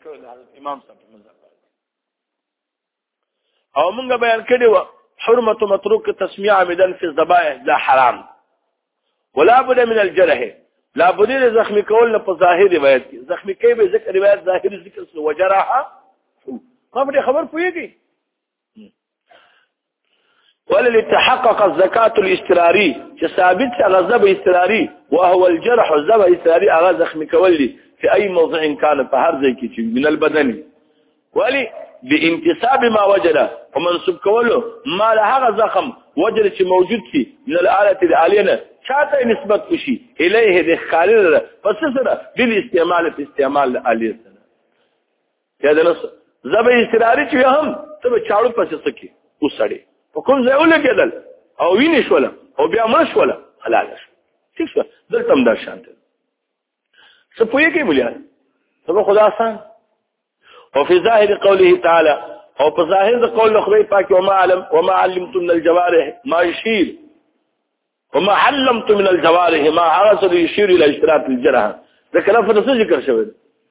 شو امام صاحب مذهب او موږ بیان کړی و حرمت متروك تسميع عمدا في الذبائح لا حرام ولا بد من الجرح لا بد من زخمي کول په ظاهر روایت کې زخمي کوي به ذکر روایت ظاهر ذکر سو وجرحه خبر پويږي ولا تحقق الزكاه الاستراري ثابت غضب استراري وهو الجرح الذبح استراري اغا زخمي کول في اي موضع كان فهر ځای کې من البدن ولي بانتساب ما وجد ومنسوب کوله ما له زخم وجد چې موجود شي من الاله العاليه چاته نسبت وشي الیه د خالد پس سره بالاستعمال في استعمال الاليه یا د نس زبې استراری چې هم ته چاړو پس سکی وسړي په کوم ځای ولګیدل او وینې شول او بیا مړ شول حلال شو ٹھیک شو دلته هم در شانته څه پوهې کې مليان سبا خدا آسان وفي ظاهر قوله تعالى او په ظاهر د قول خدای پاک وما علمتم من الجوارح ما يشير وما علمتم من الجوارح ما عرض يشير الى اشتراط الجرح ذكر لفظ ذكر شوی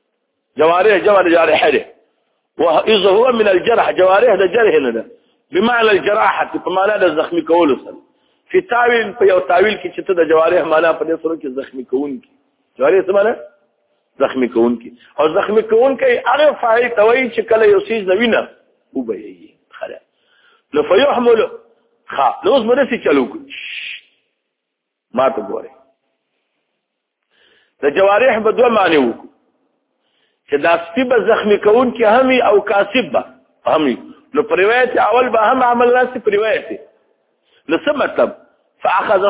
جوارح واذا هو من الجرح جوارح ده جرح نه بمعنى الجراحه بمعنى الزخم کول في تعويل په یو تعويل کې چې ته د جوارح معنا په دې سره کې زخمي کون کی جوارح څه معنا زخمي کون کی او زخمي کون کې هغه فاعل توي چې کله یو شی زوینه وبهي خلاص لو فيحمل لوز مرسي چلو ما ته ګوري د جوارح په دوه معنی وو چې دا سپیب زخمي کون کې همي او کاسب همي نو په روایت اول به هم عمل راسي په روایت لسه مطلب فاخذ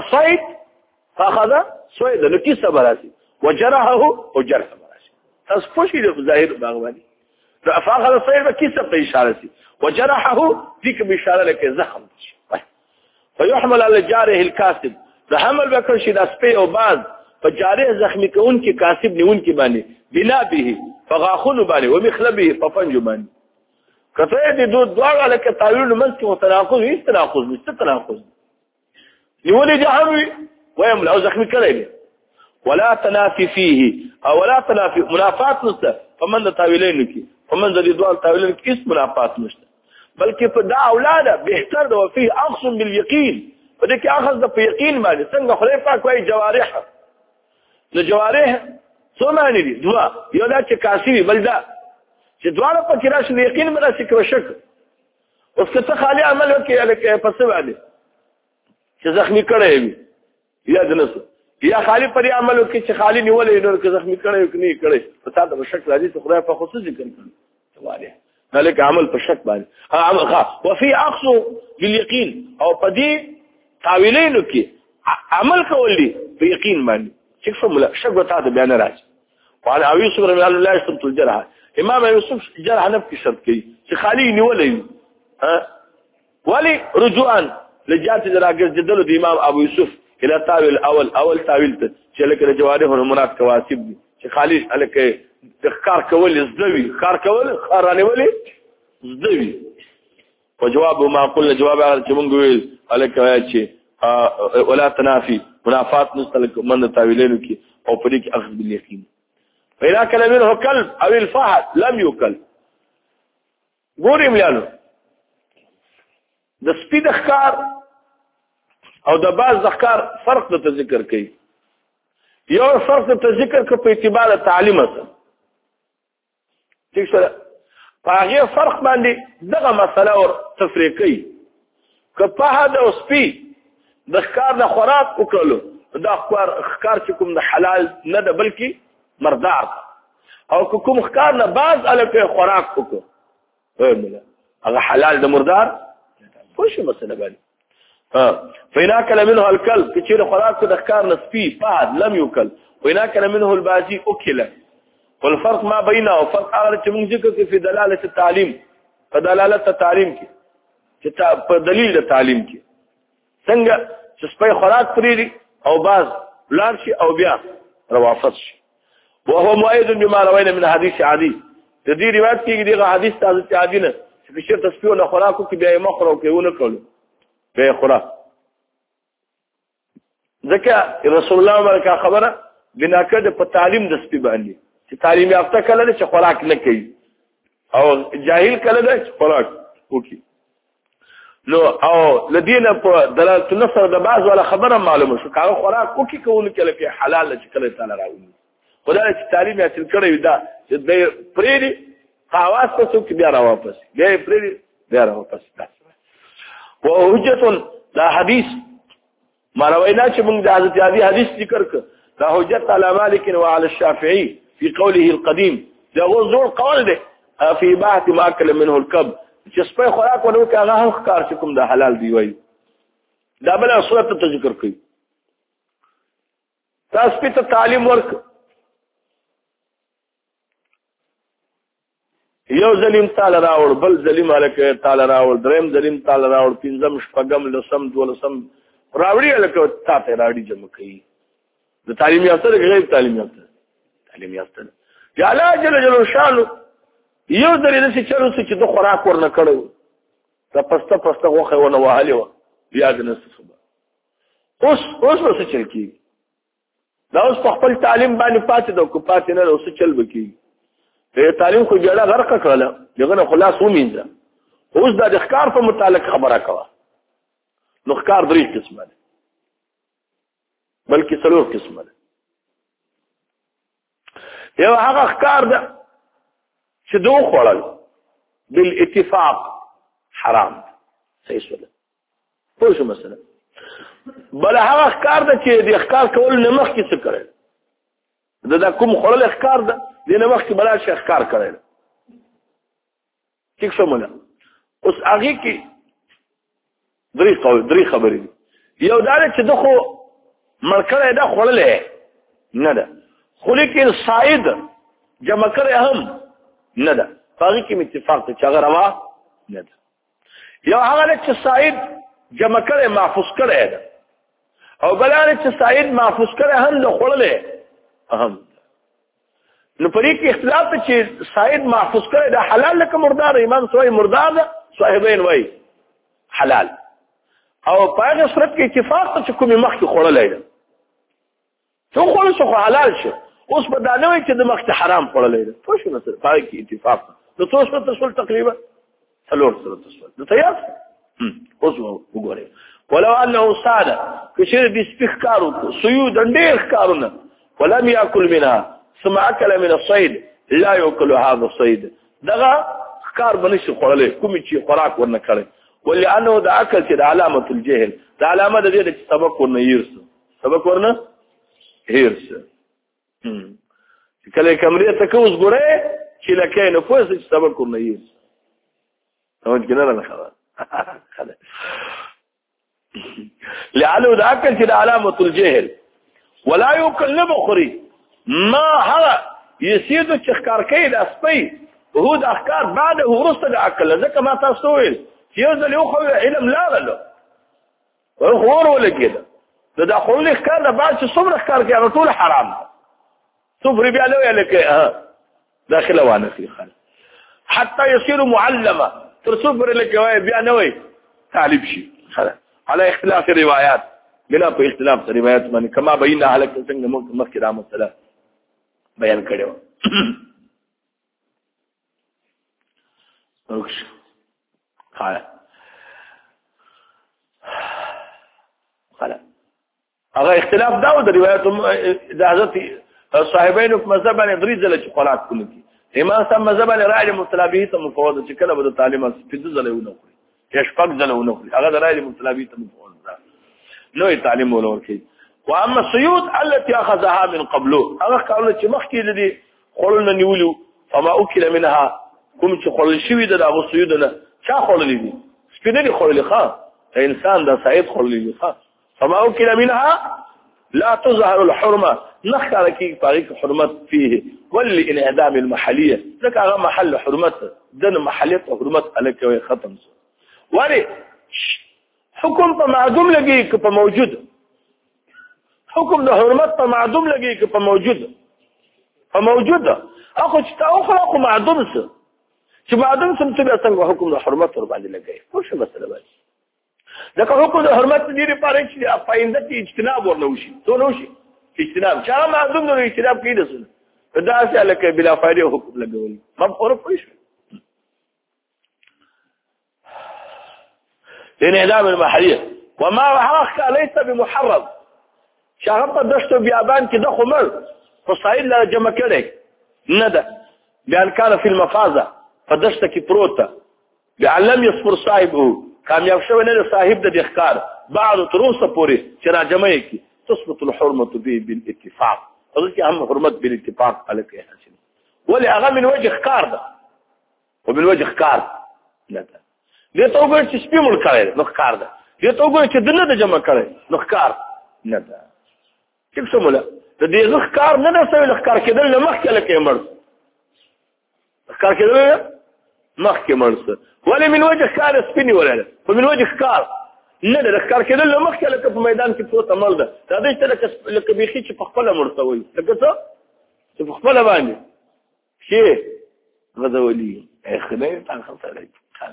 صيد نو کی صبر راسي وجرحه وجرح راسي تاسو پوښی د ظاهر باغواني فاخذ صيد کی صبر اشاره سي وجرحه ديك باشاره لك زخم فيحمل على جارح الكاسب فحمل بکر شي د سپي او باز فجارح زخمي کون کې کاسب نیون کې باندې بنا به فغاخن باندې ومخلبه ففنج باندې کته دې دوه لکه تعویل منځ کې متناقض هیڅ تناقض نشته تناقض نیولې جهوي ويم لو زخمي کړی ولا تنافي فيه او ولا تنافي منافات نشته فمن تعویلین کې فمن دې دوه تعویلین کې هیڅ منافات نشته بلکې په دا اولاده بهتر ده او فيه اقسم باليقين په دې کې اخذ د یقین باندې څنګه خدای پاک وايي جوارح نو جوارح څو معنی دي دوا یو دا چې کاسي بل دا چې دواړه په کې راشي یقین مله شک او شک اوس که ته خالی عمل وکړې الکه پس باندې چې زخمی کړی وي یا دنسو یا خالی پر عمل وکړي چې خالی نیولې نور که زخمی کړی او نه کړی په تاسو د شک راځي چې خدای په خصوص ذکر کوي جوارح ذلك عمل په شک باندې عمل وفي اقصو باليقين او په دې تعویلینو کې عمل کول دي په یقین باندې چې څه شک وتا ته بیان راځي وعلى ابي يوسف رضي الله عنه يشترط الجرح امام يوسف جرح نفسه شرط کوي چې خالي نیولې ولي رجوعا لجات دراګر جدل د امام ابو يوسف الى تاويل اول تاويل ته چې لکه جوارح مراد کواسب دي چې خالي الکه کار کول زدوي کار کول خارانه ولي زدوي وجواب ما قلنا جواب هغه چې مونږ ویل الکه چې ولا تنافي منافات مستلک من تاویلینو کې او پرې کې اخذ بالیقین فإذا كان منه كلب او الفحل لم يكل ګورم یالو د سپید ښکار او د باز ښکار فرق د ذکر کوي یو فرق د ذکر کوي په اعتبار تعلیم سره ٹھیک سره هغه فرق باندې دغه مسله او تفریقي کپه د سپی د ښکار د خوراک وکړو دا ښکار چې کوم د حلال نه ده بلکې مردار او کوم ښکار نه باز الکه خوراک وکړو هغه حلال د مردار خوش مسله باندې فإذا كان منه الكلب كثير خوراك د ښکار نسبي فهد لم يكل وإذا كان منه البازي أكل والفرق ما بينه وفرق هغه چې موږ ذکر کوي په دلاله التعلیم په دلاله التعلیم کې چې په دلیل د تعلیم کې څنګه چې سپي خوراک پریری او باز لار شي او بیا روافض شي وهو مؤيد بما روينا من حديث عدي د دې روایت کې دغه حدیث حضرت عدي نه چې شرط سپي له خوراکو کې بیا مخرو کې ونه کولو به خوراک ځکه رسول الله برکه خبره بنا کړه په تعلیم د سپي باندې چې تعلیم یافته کله چې خوراک نه کوي او جاهل کله ده خوراک وکي نو او لدينا په دلالت النصر د بعض ولا خبره معلومه شو کاغه خوراک وکي کول کله کې حلال چې کله تعالی راوړي خدای چې تعلیم حاصل کړی دا چې د پریری خواص په څو کې بیا را واپس بیا پریری بیا را واپس او حجت دا حدیث مروینا چې موږ د حضرت علی حدیث ذکر کړ دا حجت علی مالک و علی الشافعي في قوله القديم دا زور قول ده في بحث ما اكل منه الكب چې سپه خوراک ونه کې هغه هم ښکار چې کوم دا حلال دی وای دا بل صورت ته ذکر کوي تاسو ته تعلیم ورک یو ظلم تعالی راوړ بل ظلم الکه تعالی راوړ دریم ظلم تعالی راوړ پنځم شپږم لسم دولسم راوړي الکه تاسو راوړي جمع کوي د تعلیم یافته غیر تعلیم یافته تعلیم یافته یا الله جل جلاله شانو یو درې د څه چلو چې د خوراک ورنه کړو دا پسته غوخه ونه وهاله و بیا د نس صبح اوس څه چل کی دا اوس په خپل تعلیم باندې پاتې د کو پاتې نه اوس چل بکی ته تعلیم خو جوړه غرق کړل دغه خلاص ومینځه اوس د ښکار په متعلق خبره کوه نو ښکار درې قسمه ده بلکې څلور قسمه ده یو هغه ښکار ده چې دوه خوړل بالاتفاق حرام صحیح سره پوه شو مثلا بل هغه ښکار ده چې د ښکار کول نه مخکې څه کړل دا کوم خوړل ښکار ده د نه مخکې بل شي ښکار کړل ټیک شو مله اوس هغه کې درې خبرې یو دا چې دغه مرکړه دا خوړلې نه ده خو لیکن صائد جمع کړي هم نه ده هغه کې اتفاق ته چا غروا نه ده یو هغه چې صائد جمع کړي محفوظ کړي ده او بلانه چې صائد محفوظ کړي هم نه خوړلې اهم نو پرې کې اختلاف ته چې صائد محفوظ کړي ده حلال لکه مردار ایمان سوی مردار ده صاحبین وای حلال او په هغه صورت کې اتفاق ته چې کومه مخ کې خوړلې ده څو خوړل شو حلال شو اوس په دانوي چې د مخ ته حرام خوړلې ده څه شو مثلا په کې اتفاق نو څه څه تقریبا څلور څه نو تیار اوس وګورئ ولو انه ساده کشر دي سپخ کارو سيود ډېر کارونه ولم ياكل منها ثم اكل من الصيد لا ياكل هذا الصيد دغه کار بنشي خوړلې کوم چې خوراک ورنه کړي ولانه د اکل چې د علامه الجهل د علامه د دې چې سبق ورنه يرس سبق ورنه هيرس کله کمرې ته کوز ګوره چې لکه نه فوز چې سبق ورنه يرس نو څنګه نه خبر لعله د اکل چې د علامه الجهل ولا ياكل نبخري ما هذا يسيد الشخكار كيد اسبي وهو د احکار بعد ورسته د اکل ځکه ما تاسو ویل يوزل يخو علم لا له ورخور ولا كده ده خلول احكار ده بعد صبر احكار كده على طول حرام صبر بيا له لك داخله وانا في خال حتى يصير معلمه تصبر لك بيا نوي تعليم شيء على اختلاف الروايات بلا په اختلاف الروايات باندې كما بينا على څنګه مخکې د مسله بیان کړو اوکش خلاص هغه اختلاف دا و د روایت د حضرت صاحبین په مذهب باندې درې ځله چې خوراک کوي امام صاحب مذهب باندې راځي مطلبه ته مفوض چې کله به تعلیمات په دې ځله ونه کوي یا شپږ ځله ونه کوي هغه راځي مطلبه ته مفوض نو تعلیم ولور کوي واما الصيود التي اخذها من قبله هغه قالو چې مخکې دې خورلن نیولو فما اكل منها کوم چې خورل شوی د هغه صيود نه چا خورلې دي سپینې خورلې ښا انسان دا سعید خورلې ښا فما اكل منها لا تظهر الحرمه نخر کی طريق حرمت فيه والانعدام المحليه ذكر محل حرمت دن محليه حرمت الک ختم ولی حکم په معدوم لګي که په موجود حکم د حرمت په معدوم لګي که په موجود اخو چې تا خلق معدوم څه چې معدوم څه ته څنګه حکم د حرمت ور باندې لګي خو څه مسله باندې دا حکم د حرمت دې لپاره چې پاینده کې اجتناب ورنوشي څو نوشي اجتناب چا معدوم نو اجتناب کیږي دا څه لکه بلا فائدې حکم لګول مفهوم پوه شو لانعدام المحليه وما حرق ليس بمحرم شغلت دشتو بیابان کې د خمر فصائل لا جمع کړي نه ده بان كان في المفازه فدشت کې پروت بان لم يصبر صاحبه کامیاب شوی نه صاحب د ښکار بعد تروسه پوری چې را جمع کی تثبت الحرمه به بالاتفاق حضرت هم حرمت بالاتفاق عليك يا حسين ولا اغا من وجه ښکار ده ومن وجه ښکار نه ده دې ته وګورئ چې سپیمل کړي نو ښکار ده دې ته وګورئ چې دنه د جمع کړي نو ښکار نه ده څه سموله د دې ښکار نه ده سوي ښکار کېدل نه مخکې لکه مړ ښکار کېدل مخکې مړ ولا من وجه ښکار سپینی ولا ومن وجه ښکار نه ده ښکار کېدل نه مخکې لکه په میدان کې پروت عمل ده دا دې ته لکه بيخي چې په خپل مرتوي لکه څه چې په خپل باندې شي غزولي اخنين عن خمسة ليل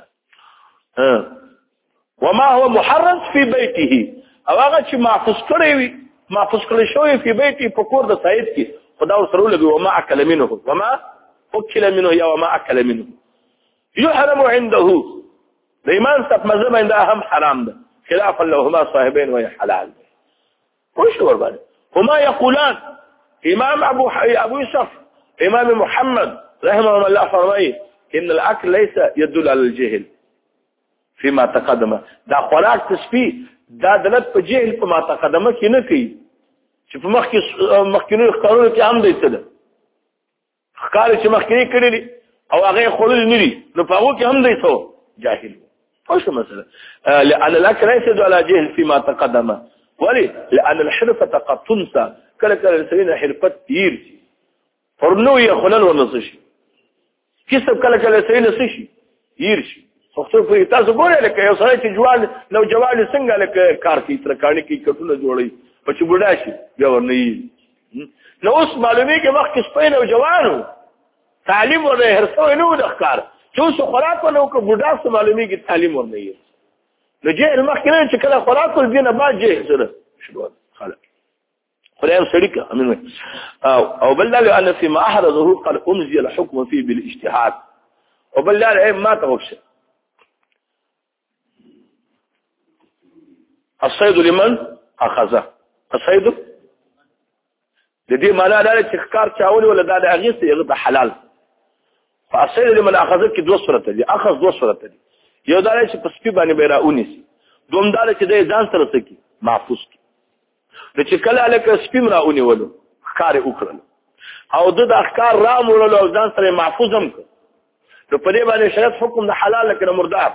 وما هو محرز في بيته او هغه چې محفوظ کړی شوی په بيته په کور د سید کې خدا ورسره لګي وما اكل منه وما اكل منه يا وما اكل منه يحرم عنده الإيمان صف مذهب عندها هم حرام ده خلافا لهما صاحبين وهي حلال وش وربان هما يقولان إمام أبو يوسف إمام محمد رحمه الله فرمائي إن الأكل ليس يدل على الجهل فيما تقدم دا خوراک تسبیح دا دلت په جهل په ما تقدمه کې نه کوي چې په مخکینو ښکارونو کې هم دی څه ده ښکار چې مخکینی کړی او هغه خورل نه دي نو په هغه کې هم دی څه جاهل وش مثلا لأن الأكل ليس يدل على جهل فيما تقدم ولي لأن الحرفة قد تنسى كلا الإنسان حرفة يرسي فرنو يخلل ونصشي كسب كلا الإنسان يرسي خصوصا په تاسو ګورئ لکه یو سړی چې جوال لو جوال څنګه لکه کار کوي ترکاڼي کې کټونه جوړي په چې بوډا شي بیا ورني نو اوس معلومي کې وخت سپین او جوانو تعلیم ورته هرڅو نه د ښکار چې اوس خوراک ولو کې بوډا سره معلومي کې تعلیم ورني نو جهل مخکې چې کله خوراک ول دینه بعد جهل سره شروع خلک خدای سړی امين او بل ان فيما احرزه قد امزي الحكم فيه بالاجتهاد وبل ما توفى الصيد لمن اخذه الصيد د دې معنا دا چې ښکار چاولي ولا دا د اغیسته یغه حلال فالصيد لمن اخذه کې دوه صورت دي اخذ دوه صورت دي یو دا چې په سپي باندې بیراونی دوم دا چې د ځان سره سکی محفوظ کی د چې کله الکه سپي مراونی ولو ښکار وکړل او د ښکار را مورل او ځان سره محفوظ هم نو په دې باندې شرط حکم د حلال لکه مردار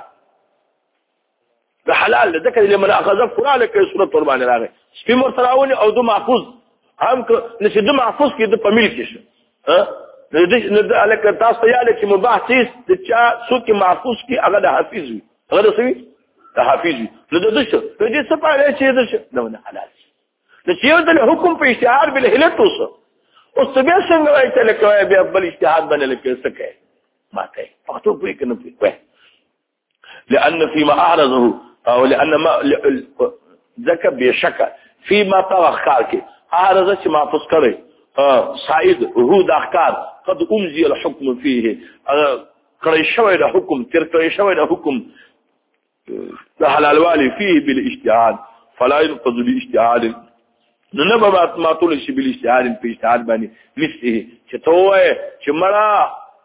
ده حلال ده كده لما اخذ قران کې صورت ور باندې راغی سپی مرتراونی او دو محفوظ هم نشي دو محفوظ کې د پمیل کې شو نه د الک تاسو یاله چې مباح سیس د چا څوک محفوظ کې هغه د حافظ وي هغه د سوي د حافظ وي نو د څه د دې څه پاره چې د څه نه حلال د چې یو د حکم په اشتهار بل هلت اوسه او څه به څنګه وایي چې لکه بیا بل اشتهاد باندې لکه څه کوي ما کوي پښتو پوری کنه پوری لان فيما اعرضه او لان ما ذکر بشک فيما تاخر کې اعرض چې محفوظ کړي صائد هو د احکار قد امزي الحكم فيه کړي شوی د حکم تر کړي شوی د حکم د حلال والی فيه بالاجتهاد فلا ينقض بالاجتهاد ننبه ما طول شي بالاجتهاد په اجتهاد باندې مثله چې توه چې مړه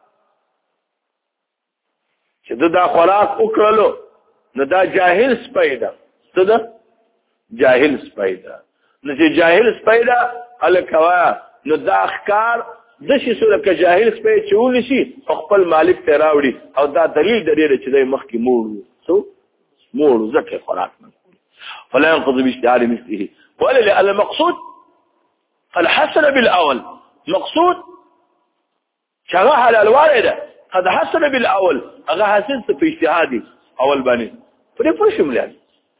چې دا خوراک وکړلو نو دا جاهل سپیدا څه ده جاهل سپیدا نو چې جاهل سپیدا الکوا نو دا احکار د شي سره ک جاهل سپید چول شي خپل مالک ته راوړي او دا دلیل د دې چې د مخ کې موړ زکه خوراک نه فلا ينقض باجتهاد مثله ولا لأن المقصود قد حسن بالاول مقصود شغاها على الوارده قد حسن بالاول هغه حسن په اجتهادي اول باندې پرې پوه شم لري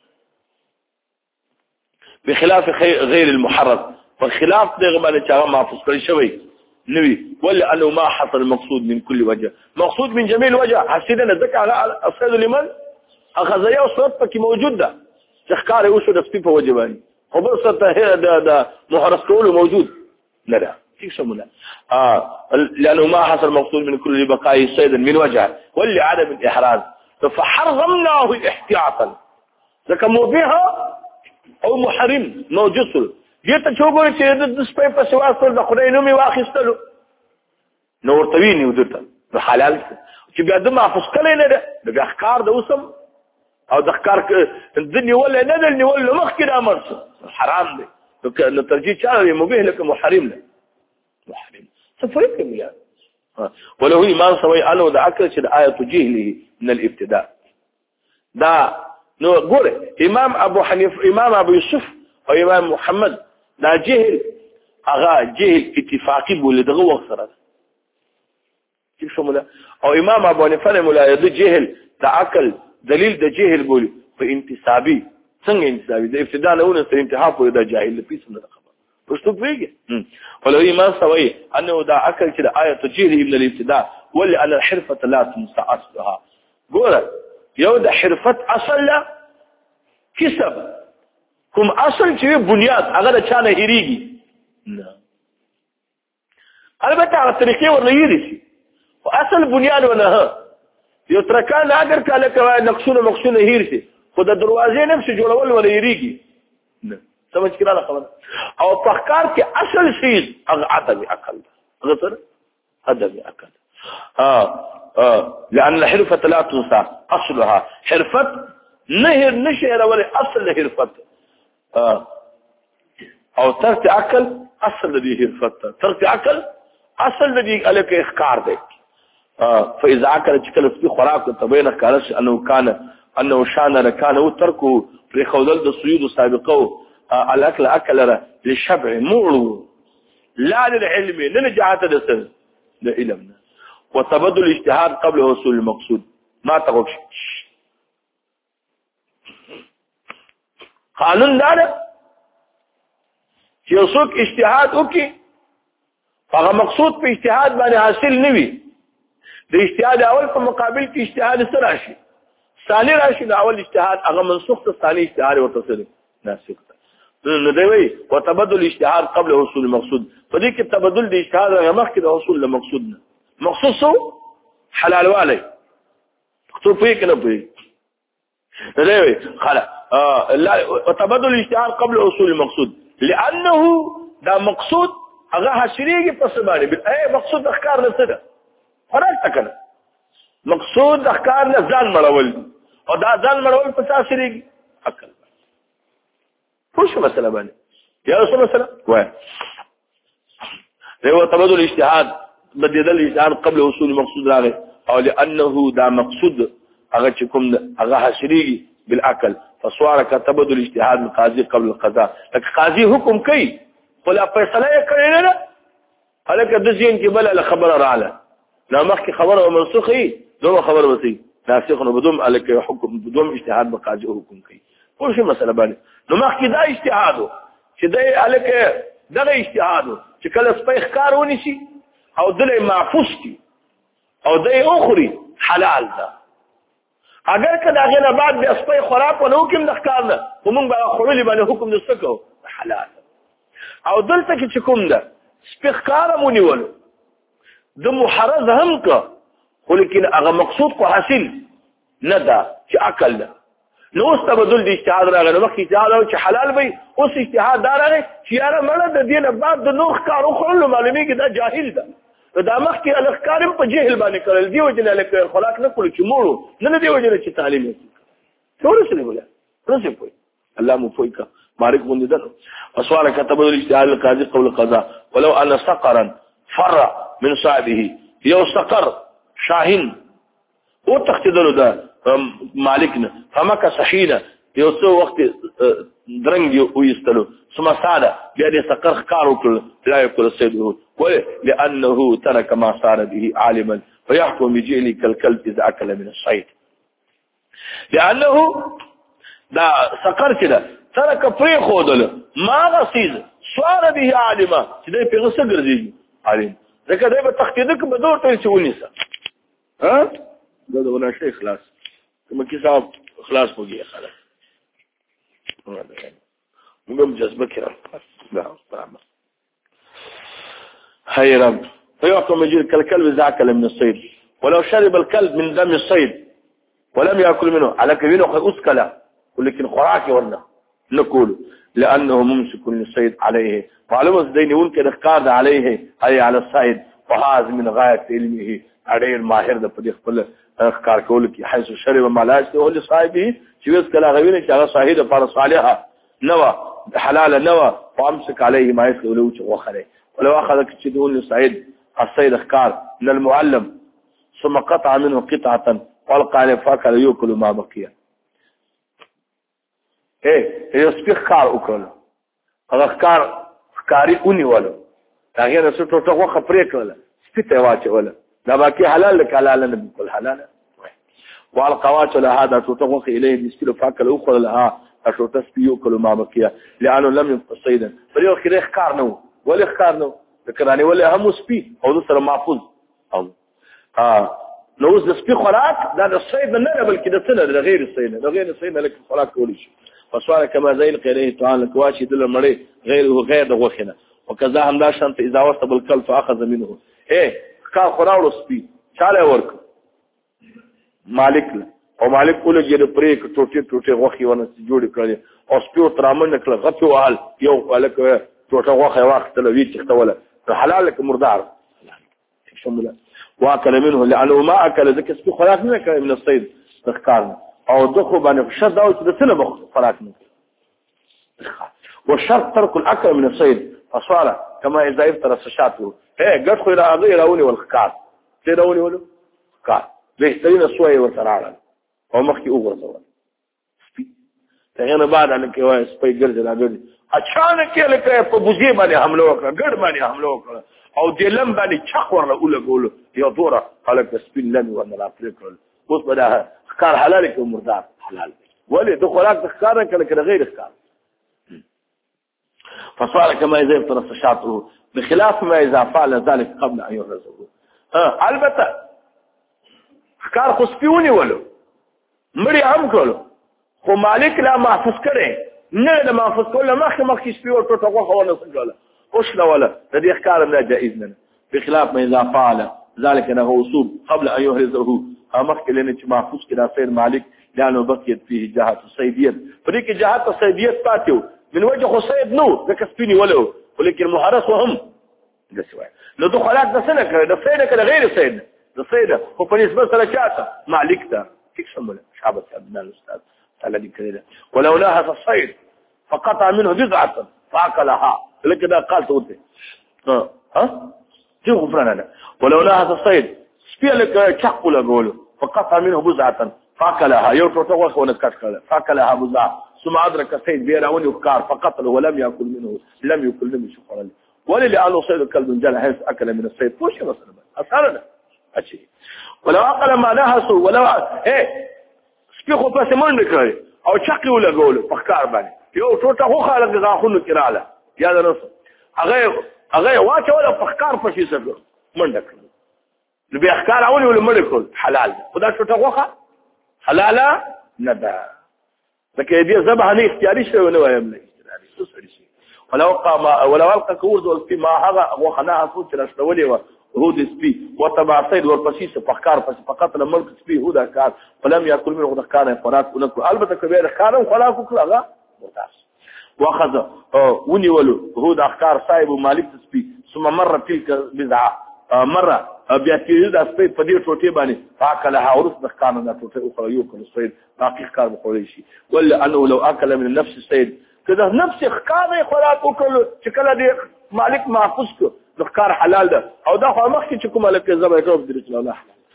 بخلاف غير المحرز فخلاف دغه باندې چې هغه محفوظ کړی شوی نوي ولا انه ما حصل المقصود من كل وجه مقصود من جميع الوجه حسيدنا ذكر على الصيد لمن اخذ يا صوت پکې موجود ده تخکار اوسو د سپي په وجه باندې خو بل څه د محرز کول موجود نه ده څه سمونه لانه ما حصل المقصود من كل بقاء صيد من وجه ولا عدم الاحراز فحرمناه احتياطا ځکه مبیح او محرم موجود سول دې ته چوغوري چې د سپي په سواسل د خدای نومي واخیستلو نو ورته ویني ودته حلال چې بیا د محفوظ کړي نه ده د احکار د اوسم او د احکار د نیول نه د نیول مخکې د امر حرام دی نو ترجیح چا مبیح لکه محرم نه محرم څه فرق کوي ولو ایمان سوي انه د اکل چې د آیت جهله من الابتداء دا نو ګوره امام ابو حنیفه امام ابو یوسف او امام محمد دا جهل هغه جهل اتفاقی بوله دغه وخت سره چې شموله او امام ابو حنیفه مولا د جهل د عقل دلیل د جهل بوله په انتسابي څنګه انتسابي د ابتداء نه ونه تر انتها پورې د جاهل په څه نه خبر پښتو پیږي ولو ایمان سوي انه دا عقل چې د آیت جهل من الابتداء ولا ان الحرفه لا تنسى اصلها ګوره یو د حرفت اصل کسب کوم اصل چې بنیاد هغه د چانه هریږي نه البته هغه طریقې ورنيري شي او اصل بنیاد ونه یو ترکان اگر کله کوي نقشونه مقصونه هیر شي خو د دروازې نفس جوړول ولې هریږي نه سمجھ کړه خبره او په ښکار کې اصل شی هغه عدم عقل هغه سره عدم عقل لأن الحرفة لا تنسى أصلها حرفة نشهر ولا أصل حرفة او ترك عقل اصل الذي حرفة ترك عقل اصل الذي عليك اخكار ده فاذا عقل تكلف في خوراك تبين قالش انه شان كان وتركه في خودل د سيود سابقه الاكل اكل للشبع مولو لا للعلم لنجاحه السن لعلمنا وتبدل الاجتهاد قبل وصول المقصود ما تغش قانون دار چې څوک اجتهاد وکي هغه مقصود په اجتهاد باندې حاصل نوي د اجتهاد اول په مقابل کې اجتهاد سره راشي ثاني راشي د اول اجتهاد هغه منسوخ ته ثاني اجتهاد ورته ناسخ نو دی وی وتبدل اجتهاد قبل حصول المقصود په دې کې تبدل د اجتهاد مخکې د حصول المقصود نه مقصود سو حلال والي تو په کې نه پوي دی وی خلاص وتبدل الاجتهاد قبل حصول المقصود لانه دا مقصود هغه حشريږي په سبانه به مقصود احکار نه څه ده فرق تکنه مقصود احکار نه ځان مړول او دا ځان مړول په څه حشريږي عقل خوش مسله باندې یا رسول الله صلی الله علیه وسلم تبدل الاجتهاد بدل الاجتهاد قبل حصول المقصود راغی او لانه دا مقصود هغه چې کوم هغه حشريږي بالعقل فصوار كتبدل الاجتهاد من قاضي قبل القضاء لك قاضي حكم کوي ولا فیصله کوي نه هلکه د ځین کې بل خبر رااله لا مخکې خبره منسوخي دوه خبر وسی ناسخ نو بدون هلکه حکم بدون اجتهاد بقاضي حکم کوي خو شي مسله باندې نو مخکې دا اجتهاد چې د هلکه دغه اجتهاد چې کله سپي ښکار ونی شي او دله معفوس کی او د اخري حلال ده اگر کله هغه نه بعد بیا سپي خوراک ونه حکم د ښکار نه موږ به خورلي باندې حکم نسکو حلال او دلته کې کوم ده سپي ښکار مونیول د محرز هم کا خو لیکن هغه مقصود کو حاصل نه ده چې عقل ده نو استبدل د اجتهاد راغلی نو مخکې اجتهاد او چې حلال وي اوس اجتهاد دا راغی چې یاره مړه د دې نه بعد د نور ښکار وخورلو معلومیږي دا جاهل ده دا مخکې الښکار هم په جهل باندې کړل دی وجه نه خوراک نه کړو چې موړو نه دی وجه چې تعلیم یې ټول څه بوله څه کوي الله مو پوي کا مارک باندې ده اسوال كتبدل الاجتهاد القاضي قبل القضاء ولو ان صقرا فر من صاحبه یو صقر شاهین او تختدلو ده مالکنا فمکه صحینا یو څو وخت درنګ ويستلو ثم ساده بیا دې صقر ښکار وکړ لا يقول سيده لانه ترك ما صار به عالما فيحكم بجهله كالكلب اذا اكل من الصيد لانه دا صقر كده ترك فري خودل ما غسيز صار به عالما چې دې په غسه ګرځي عالم ځکه دې په تختیدک به دوه ټول چونیسه ها دا دغه شي خلاص کوم کتاب خلاص ہوگی خلاص موږ جذبه کړه لا طبعا هي رب فيحكم يجي كالكلب اذا اكل من الصيد ولو شرب الكلب من دم الصيد ولم ياكل منه على كبيره قد اسكل ولكن خوراك ورنا نقول لأنه ممسك للصيد عليه معلومة دين يمكن إخقار عليه أي على الصيد وهذا من غاية علمه عليه الماهر ده بدي خپل إخقار كولك حيث شرب ما لا يستوى لصاحبه شويس كلا غوينه شغا صاحبه فار صالحه نوى حلال نوى وامسك عليه ما يستوى له وخره ولو أخذك تشدون لصيد الصيد إخقار من المعلم ثم قطع منه قطعة والقى عليه فاكل يأكل ما بقي يسبي خار وكله هذا خاري اوني ولا هغه نسو ټوټه وخه پرې کړل سپته واچ ولا دا باقي حلال لك حلال نه بالکل حلال والقواچ له هذا ټوټه وخه الیه مسکلو فاکل او خل لها ټوټه سپیو کلو ما بقيه لانه لم يبق صيدا فليو خير خار نو ولا خار نو ذكراني ولا هم سپي او سره محفوظ او نو د سپي خوراک دا د صيد نه بلکې د سنه د غیر الصيد د غیر الصيد لك خوراک کولی شي فسوال كما زين قيله تعالى كواشي دل مړي غیر دغوخنه وكذا هم لا شانت اذا وصب الكلب فاخذ منه کا خراول سپي چاله ورک مالک له او مالک کول جې د پرې ټوټه غوخي ونه جوړ کړی او سپي ترامن نکله غفي وال یو الک ټوټه غوخه وخت له وی تختوله حلال لك مردار شمله واكل منه لانه ما اكل ذك سپي خراق نه کړی من الصيد تخکار او دخو باندې شرط او د سنه خراق نه والشرط ترك الاكل من الصيد فصار كما اذا افطر الشاته قد خير غير اولي والخكار غير اولي ولا خكار بيحترين الصويه والتراعه او مخكي اوغرزوا تغنى بعد عن كواس سپي ګرځي راګرځي اچانک لکه په بوزي باندې حمله وکړه ګډ باندې حمله وکړه او د لم باندې چق ورله اولګول یو دوره خلک سپین لم ورنه راپرکل اوس بدا خکار حلال کې مردار حلال ولې د خوراک د خکار کله غیر خکار فصار كما إذا ابترس شاطره بخلاف ما إذا فعل ذلك قبل أن يغرزه البته خکار خو سپیونی ولو مړی هم کولو خو مالک لا محفوظ کړي نه د محفوظ کولو مخکې سپیو ټوټه غوښه ونه سګاله اوس لا ولا د دې خکار نه جائز نه بخلاف ما إذا فعل ذلك انه وصول قبل أن يغرزه مخکې لنه چې محفوظ کړه سید مالک لانه بقيت فيه جهات الصيدية فريق جهات الصيدية باتيو من وجه خصيد نو ذاك سبيني ولو ولكن محرس وهم ده سواء لو دخلات ده سنة كده ده صيدة كده غير صيدة ده صيدة هو بالنسبة سلكاته معلكته كيف سموله شعبة أبناء الأستاذ الذي كده ولو ناهز الصيد فقطع منه جزعة فأكلها لكن ده قال تقولي دي غفران أنا ولو ناهز الصيد سبيا لك شق ولا قوله فقطع منه بزعة فأكلها يوتوتوخ ونكشكله فأكلها بزعة ثم أدرك السيد بيراوني وكار فقتله ولم يأكل منه لم يأكل منه شكرا ولأنه صيد كلب جل حيث أكل من الصيد فوش مثلا أصارنا أشي ولو أقل ما نهسوا ولو سبيخوا بس من نكري أو شقي ولا قوله فكار بني يوتوتوخ على غاخون كراله يا ذا نص أغير واجه ولا فكار فشي سبب من نكري نبي أخكار أولي ولا ملكول حلال وده شو تغوخه حلاله ندى لكن دي ذبح نه اختياري شيء ولا يملك اختياري شيء ولو القى كورز في ما هذا وخناها صوت الاشولي وهو سبي وتبع صيد والبسيس فكار فقط لما ملك سبي هو ذكر فلم ياكل منه ذكر فراك ونكل البته كبير خانه وخلاص كلها ممتاز واخذ وني ولو هو ذكر صاحب مالك سبي ثم مر تلك بضعه مره بیا چې دا سپي په دې ټوټه باندې فاکلها ورس د قانون ټوټه او یو کله سید باقي کار بخوري شي ولا انه لو اكل من نفس السيد كده نفس خکار خوراک وکړو چې کله دې مالک محفوظ کو د کار حلال ده او دا خو مخکې چې کومه لکه زما ټوب درې الله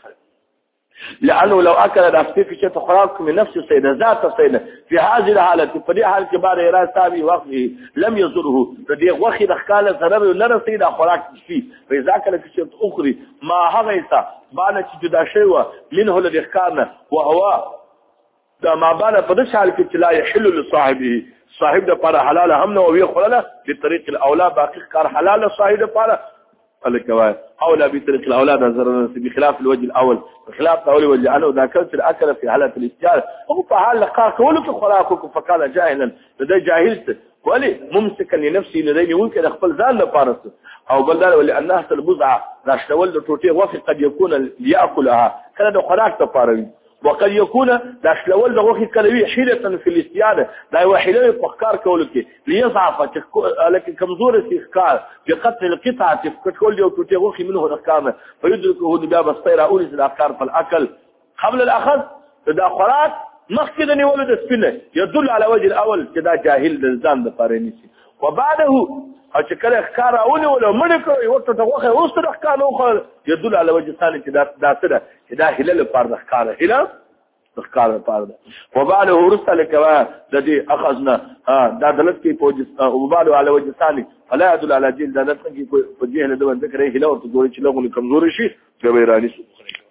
لانه لو اكل الاسفي في شيء خوراك من نفس السيد ذات السيد في هذه الحاله في حال كبار اراده تابي وقته لم يزره دي وخي دخاله ضرر لنا سيد خوراك فيه فاذا كان في شيء اخرى ما هغيسا باندې چې جدا شي و منه الذي كان وهو دا ما باندې په دې حال کې لا يحل لصاحبه صاحب ده پر حلال هم نو وی خلله بطريق الاولى باقي کار حلال صاحب ده پر الكوارث أولى بطريق الأولاد بخلاف الوجه الأول بخلاف الأول وجه أنه إذا كنت الأكل في حالة الاستيار هو فحال لقاك ولك خلاقك فقال جاهلا لدي جاهلت ولي ممسكا لنفسه لدي ممكن أخبر ذان لفارسه أو بل ذلك ولأنها البزعة ذا اشتولد توتيه وفي قد يكون ليأكلها كان ده خلاق تفارغ وقد يكون داشلول دغه کلوي حيله في الاستياده دا وحيله فقار کول کې ليصعف لكن کمزور استخار بقطع القطعه كل يوم تغخي منه الاحكام فيدركه باب الصير اولس الاحكام فالاكل قبل الاخذ تداخلات مخكدني ولد السنه يدل على وجه الاول كذا جاهل الزام بفارنسي وبعده او چې کله احکار اونې ولا مړ کوي ورته دغه اوس د احکار نو يدل على وجه ثاني دا څه دا هلل فرض احکار هلل احکار فرض وبعده ورسل لك الذي اخذنا دا دلت کې پوجس وبعده على وجه ثاني فلا يدل على جيل دا دلت کې په جهل د ذکر هلل ورته جوړ چې له کمزوري شي په ایرانی